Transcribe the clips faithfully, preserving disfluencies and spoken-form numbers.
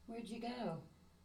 Where'd you go?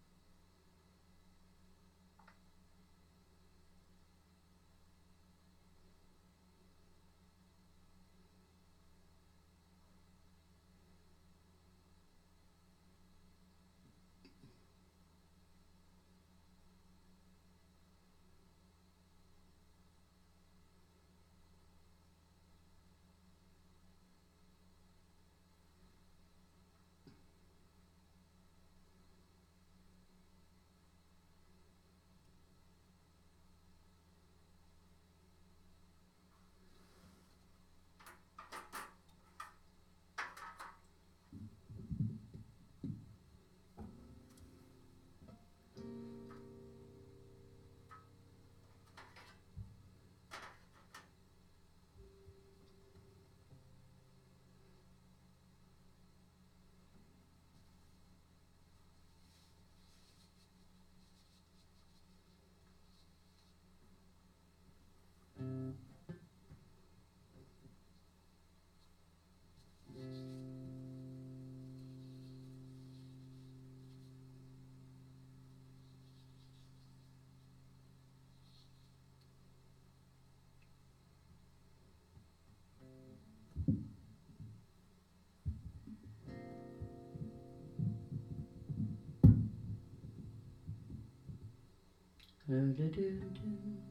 Do-do-do-do.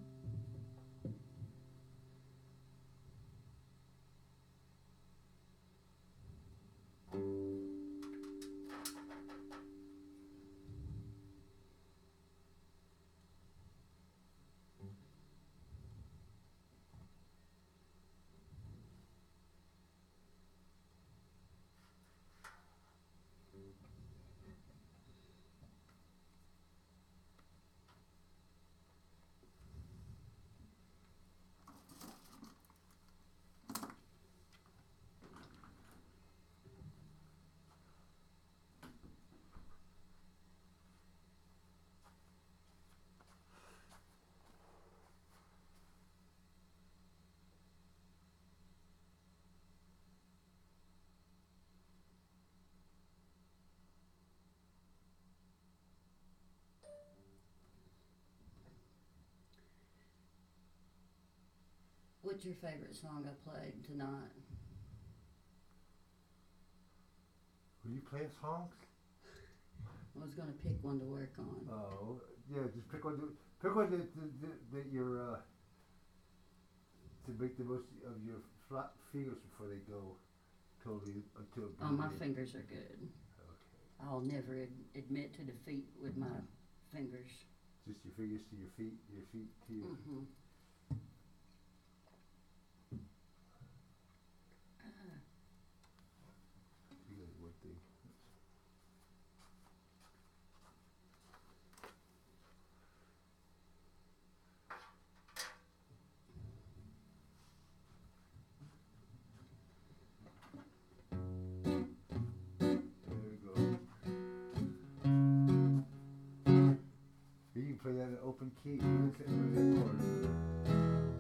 What's your favorite song I played tonight? Will you play songs? I was gonna pick one to work on. Oh, yeah. Just pick one. To, pick one that, that, that, that you're uh, to make the most of your flat fingers before they go totally until. Oh, my fingers are good. Okay. I'll never ad- admit to defeat with my fingers. Just your fingers to your feet, your feet to your. Mm-hmm. Ah, You got one thing. There we go. You can play that in open key. Where's that, where's that chord?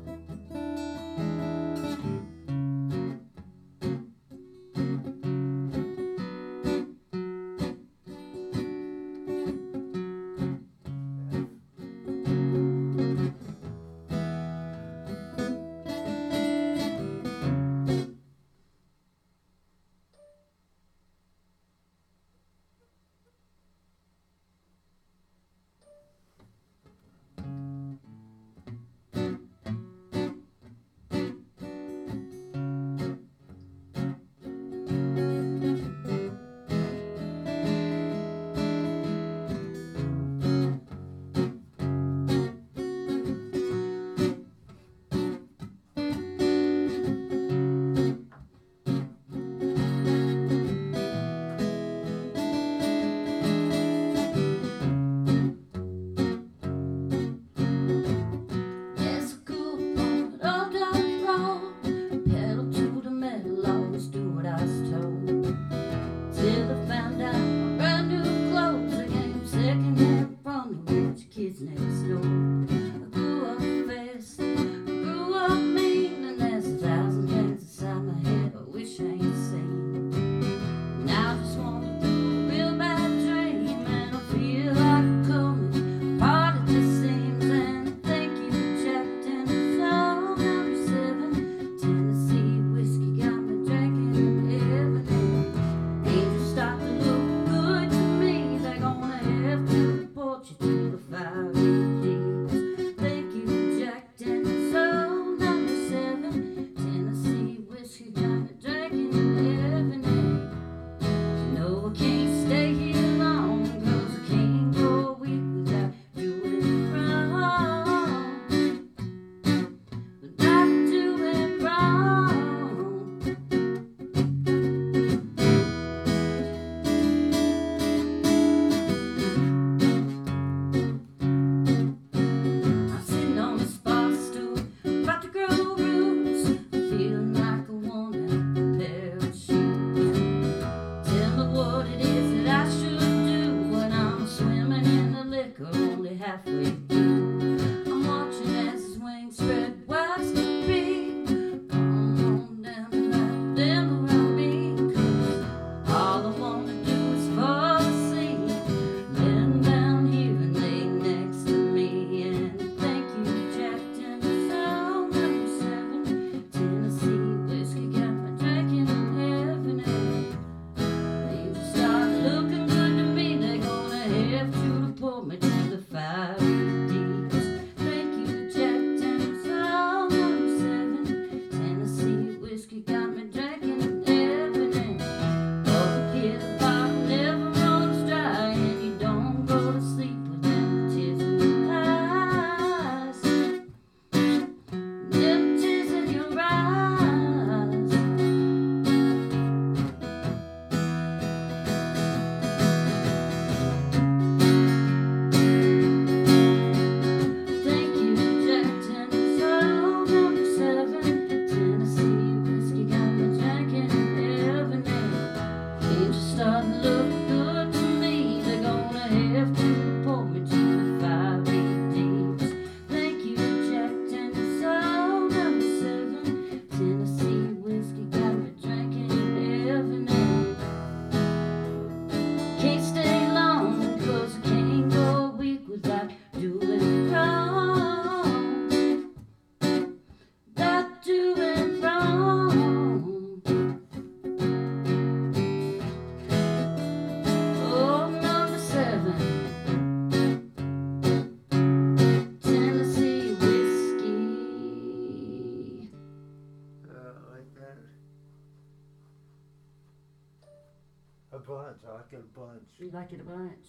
A bunch. I like it a bunch. You like it a bunch?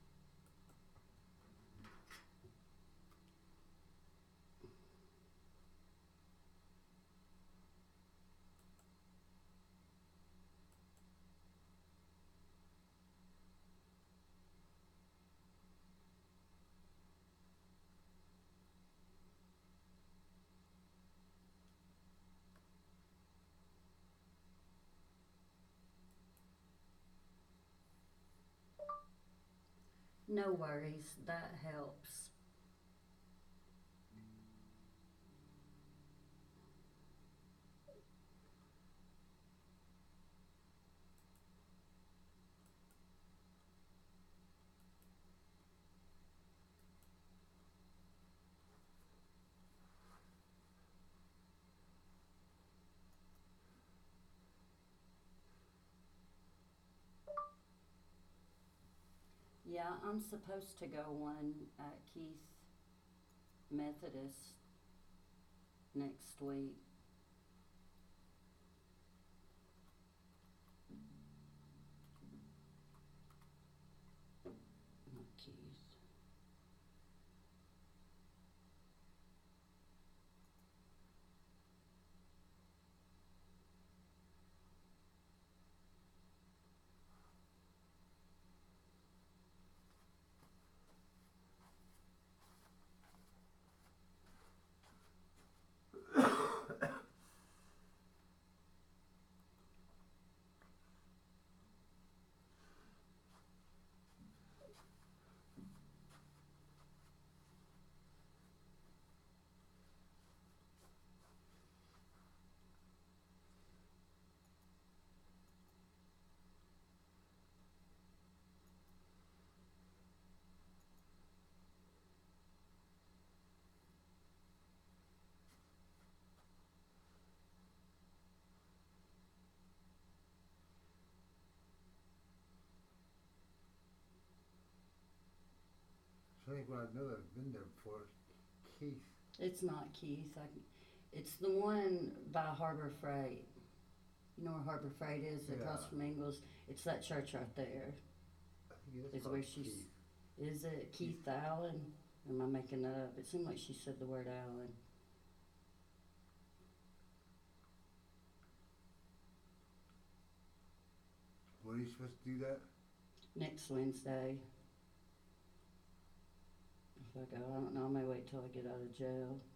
No worries, that helps. Yeah, I'm supposed to go one at Keith Methodist next week. Not Keith. I think when I know that I've been there before. Keith. It's not Keith. I, it's the one by Harbor Freight. You know where Harbor Freight is, across Yeah. from Ingles? It's that church right there. I think it is Is called where she's. Keith. Is it Keith Allen? Or am I making that up? It seemed like she said the word Allen. When are you supposed to do that? Next Wednesday. If I go, I don't know. I may wait till I get out of jail.